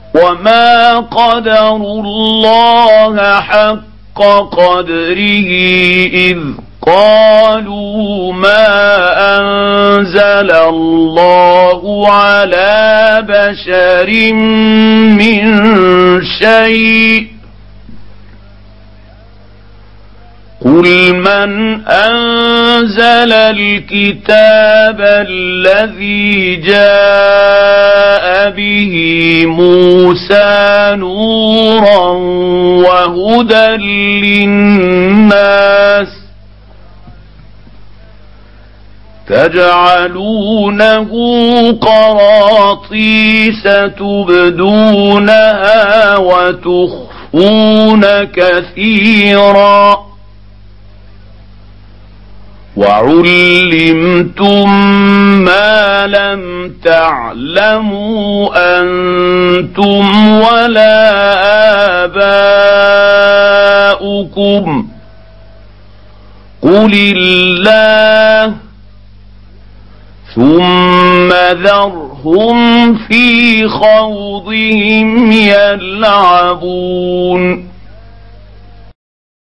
وما قدروا الله حق قدره إذ قالوا ما أنزل الله على بشر من شيء قل من أنزل الكتاب الذي جاء به موسى نورا وهدى للناس تجعلونه قراطيس تبدونها وتخفون كثيرا وعلمتم ما لم تعلموا أنتم ولا آباؤكم قل الله ثم ذرهم في خوضهم يلعبون